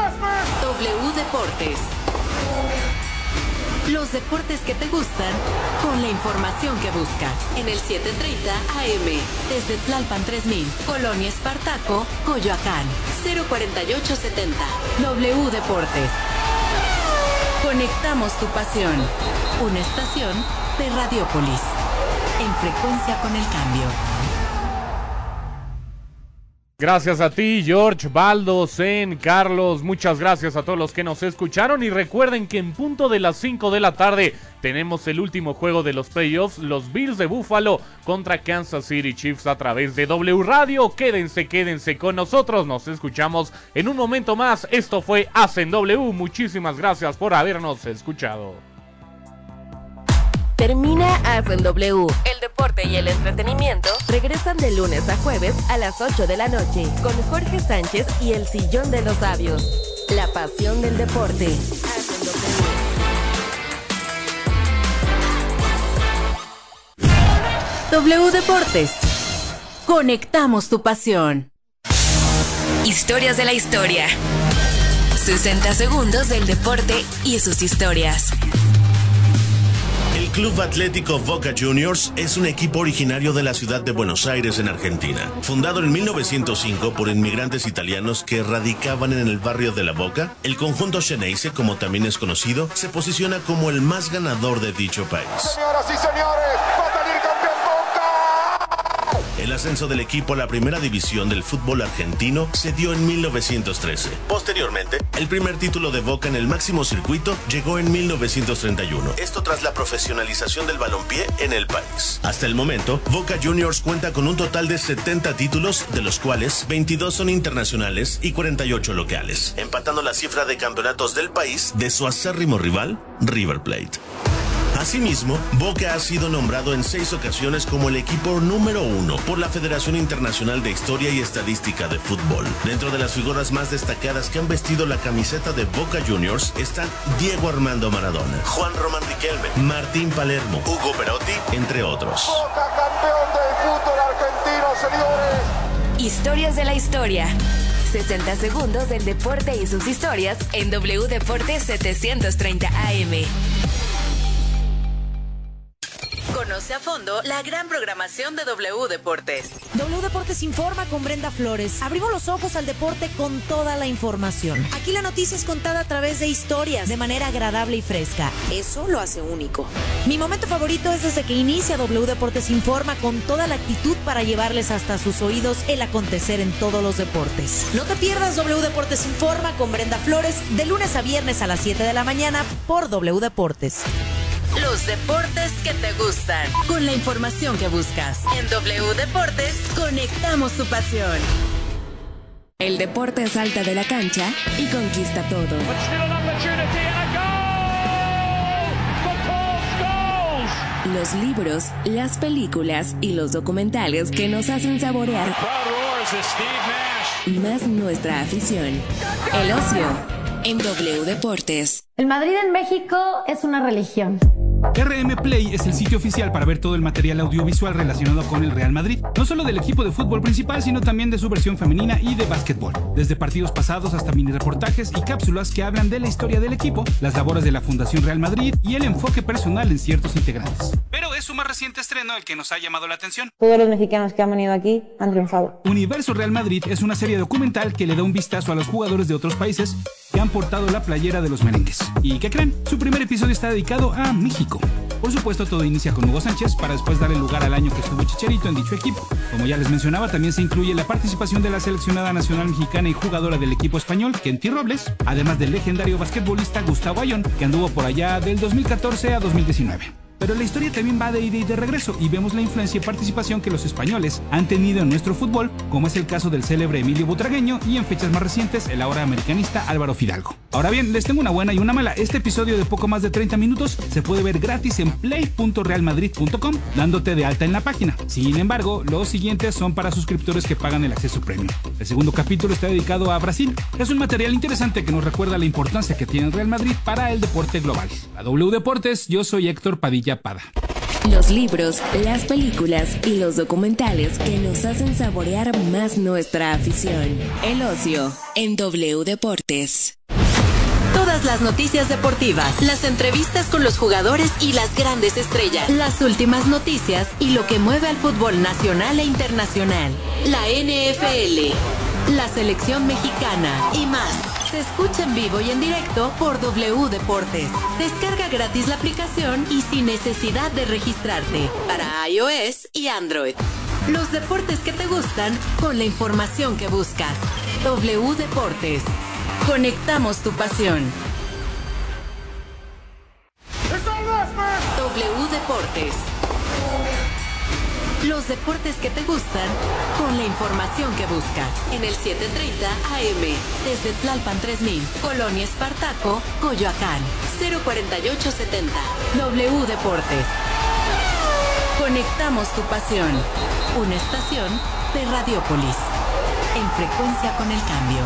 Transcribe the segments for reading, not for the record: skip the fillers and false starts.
W Deportes. Los deportes que te gustan, con la información que buscas. En el 7:30 AM, desde Tlalpan 3000, Colonia Espartaco, Coyoacán, 04870. W Deportes. Conectamos tu pasión. Una estación de Radiópolis. En frecuencia con el cambio. Gracias a ti, George, Baldo, Zen, Carlos, muchas gracias a todos los que nos escucharon y recuerden que en punto de las 5 de la tarde tenemos el último juego de los playoffs, los Bills de Buffalo contra Kansas City Chiefs a través de W Radio. Quédense con nosotros, nos escuchamos en un momento más. Esto fue Hacen W, muchísimas gracias por habernos escuchado. Termina Hacen W. El deporte y el entretenimiento regresan de lunes a jueves a las 8 de la noche con Jorge Sánchez y el Sillón de los Sabios. La pasión del deporte. Hacen W. W Deportes. Conectamos tu pasión. Historias de la historia. 60 segundos del deporte y sus historias. El Club Atlético Boca Juniors es un equipo originario de la ciudad de Buenos Aires, en Argentina. Fundado en 1905 por inmigrantes italianos que radicaban en el barrio de La Boca, el conjunto Xeneize, como también es conocido, se posiciona como el más ganador de dicho país. Señoras y señores, va a salir campeón Boca. El ascenso del equipo a la primera división del fútbol argentino se dio en 1913. Posteriormente, el primer título de Boca en el máximo circuito llegó en 1931. Esto tras la profesionalización del balompié en el país. Hasta el momento, Boca Juniors cuenta con un total de 70 títulos, de los cuales 22 son internacionales y 48 locales, empatando la cifra de campeonatos del país de su acérrimo rival, River Plate. Asimismo, Boca ha sido nombrado en 6 ocasiones como el equipo número 1 por la Federación Internacional de Historia y Estadística de Fútbol. Dentro de las figuras más destacadas que han vestido la camiseta de Boca Juniors están Diego Armando Maradona, Juan Román Riquelme, Martín Palermo, Hugo Perotti, entre otros. Boca campeón del fútbol argentino, señores. Historias de la historia. 60 segundos del deporte y sus historias en W Deportes 730 AM. Conoce a fondo la gran programación de W Deportes. W Deportes informa con Brenda Flores. Abrimos los ojos al deporte con toda la información. Aquí la noticia es contada a través de historias, de manera agradable y fresca. Eso lo hace único. Mi momento favorito es desde que inicia W Deportes informa con toda la actitud para llevarles hasta sus oídos el acontecer en todos los deportes. No te pierdas W Deportes informa con Brenda Flores de lunes a viernes a las 7 de la mañana por W Deportes. Los deportes que te gustan, con la información que buscas. En W Deportes, conectamos tu pasión. El deporte salta de la cancha y conquista todo. Los libros, las películas y los documentales que nos hacen saborear más nuestra afición. El ocio en W Deportes. El Madrid en México es una religión. RM Play es el sitio oficial para ver todo el material audiovisual relacionado con el Real Madrid, no solo del equipo de fútbol principal, sino también de su versión femenina y de básquetbol, desde partidos pasados hasta mini reportajes y cápsulas que hablan de la historia del equipo, las labores de la Fundación Real Madrid y el enfoque personal en ciertos integrantes. Pero es su más reciente estreno el que nos ha llamado la atención. Todos los mexicanos que han venido aquí han triunfado. Universo Real Madrid es una serie documental que le da un vistazo a los jugadores de otros países que han portado la playera de los merengues. ¿Y qué creen? Su primer episodio está dedicado a México. Por supuesto, todo inicia con Hugo Sánchez para después darle lugar al año que estuvo Chicharito en dicho equipo. Como ya les mencionaba, también se incluye la participación de la seleccionada nacional mexicana y jugadora del equipo español, Kenty Robles, además del legendario basquetbolista Gustavo Ayón, que anduvo por allá del 2014 a 2019. Pero la historia también va de ida y de regreso y vemos la influencia y participación que los españoles han tenido en nuestro fútbol, como es el caso del célebre Emilio Butragueño y en fechas más recientes el ahora americanista Álvaro Fidalgo. Ahora bien, les tengo una buena y una mala. Este episodio de poco más de 30 minutos se puede ver gratis en play.realmadrid.com dándote de alta en la página. Sin embargo, los siguientes son para suscriptores que pagan el acceso premium. El segundo capítulo está dedicado a Brasil. Es un material interesante que nos recuerda la importancia que tiene el Real Madrid para el deporte global. A W Deportes, yo soy Héctor Padilla Pada. Los libros, las películas y los documentales que nos hacen saborear más nuestra afición. El ocio en W Deportes. Todas las noticias deportivas, las entrevistas con los jugadores y las grandes estrellas, las últimas noticias y lo que mueve al fútbol nacional e internacional. La NFL, la selección mexicana y más. Se escucha en vivo y en directo por W Deportes. Descarga gratis la aplicación y sin necesidad de registrarte para iOS y Android. Los deportes que te gustan con la información que buscas. W Deportes. Conectamos tu pasión. W Deportes. Los deportes que te gustan con la información que buscas. En el 7:30 AM. Desde Tlalpan 3000. Colonia Espartaco, Coyoacán. 04870. W Deportes. Conectamos tu pasión. Una estación de Radiopolis. En frecuencia con el cambio.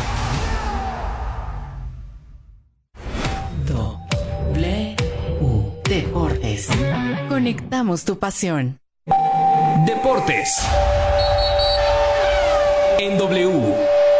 W Deportes. Conectamos tu pasión. Deportes en W.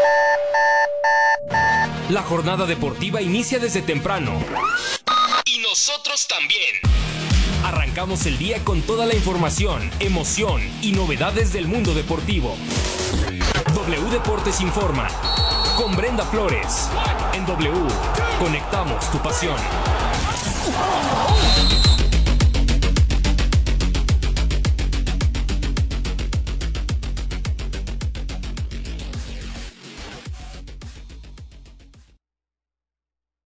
La jornada deportiva inicia desde temprano. Y nosotros también. Arrancamos el día con toda la información, emoción y novedades del mundo deportivo. W Deportes informa. Con Brenda Flores. En W, conectamos tu pasión.